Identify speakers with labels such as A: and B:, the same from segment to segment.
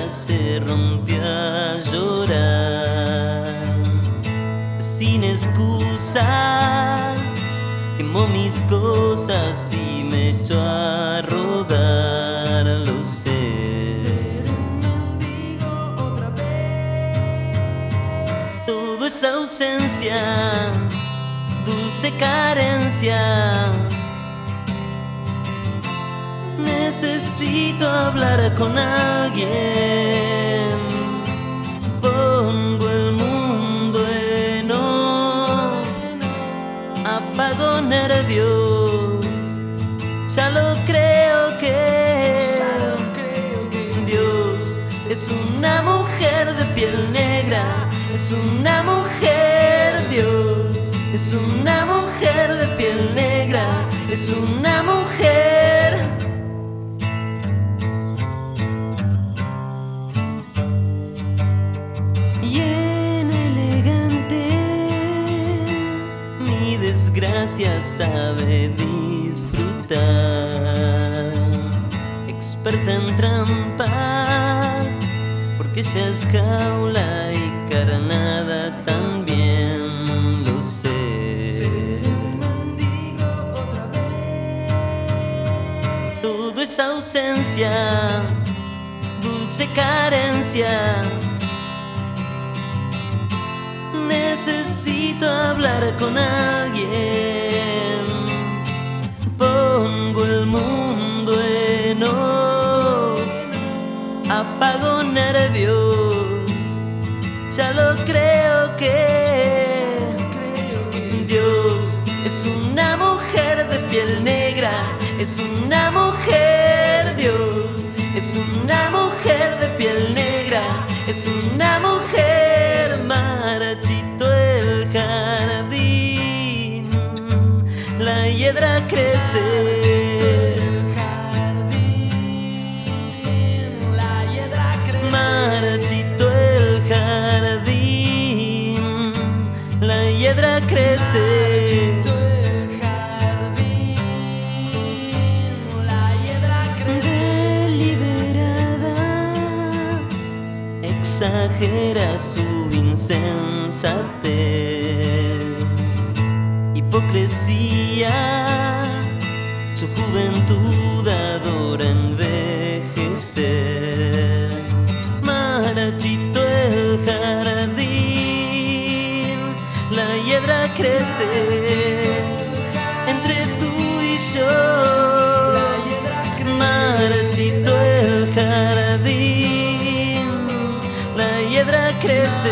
A: se rompió a llorar. Sin excusas, quemó mis cosas y me echó a rodar. Lo sé.
B: Seré un mendigo otra vez.
A: Todo es ausencia, dulce carencia. Necesito hablar con alguien. Pongo el mundo en off, apago nervios. Ya lo creo que Dios es una mujer de piel negra. Es una mujer, Dios es una mujer de piel negra. Es una mujer. Bien elegante, mi desgracia sabe disfrutar. Experta en trampas, porque ella es jaula y carnada también. Lo sé.
B: Seré un mendigo otra vez.
A: Todo es ausencia, dulce carencia. Necesito hablar con alguien. Pongo el mundo en off, apago nervios. Ya lo creo que Dios es una mujer de piel negra. Es una mujer, Dios es una mujer de piel negra. Es una mujer. Marchito el jardín, la hiedra crece. Marchito el jardín, la hiedra crece. Deliberada, exagera su insensatez. Hipocresía, su juventud adora envejecer. Marchito el jardín, la hiedra crece. Entre tú y yo, marchito el jardín, la hiedra crece.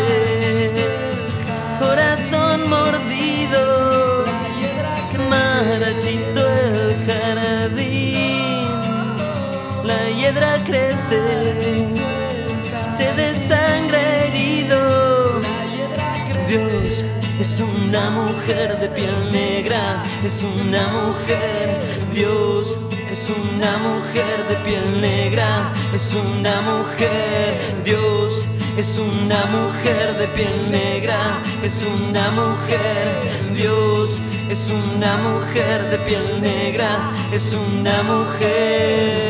A: Corazón mordido, marchito el jardín, la hiedra crece. Se desangra herido. Dios es una mujer de piel negra. Es una mujer. Dios es una mujer de piel negra. Es una mujer. Dios es una mujer de piel negra. Es una mujer. Dios es una mujer de piel negra. Es una mujer.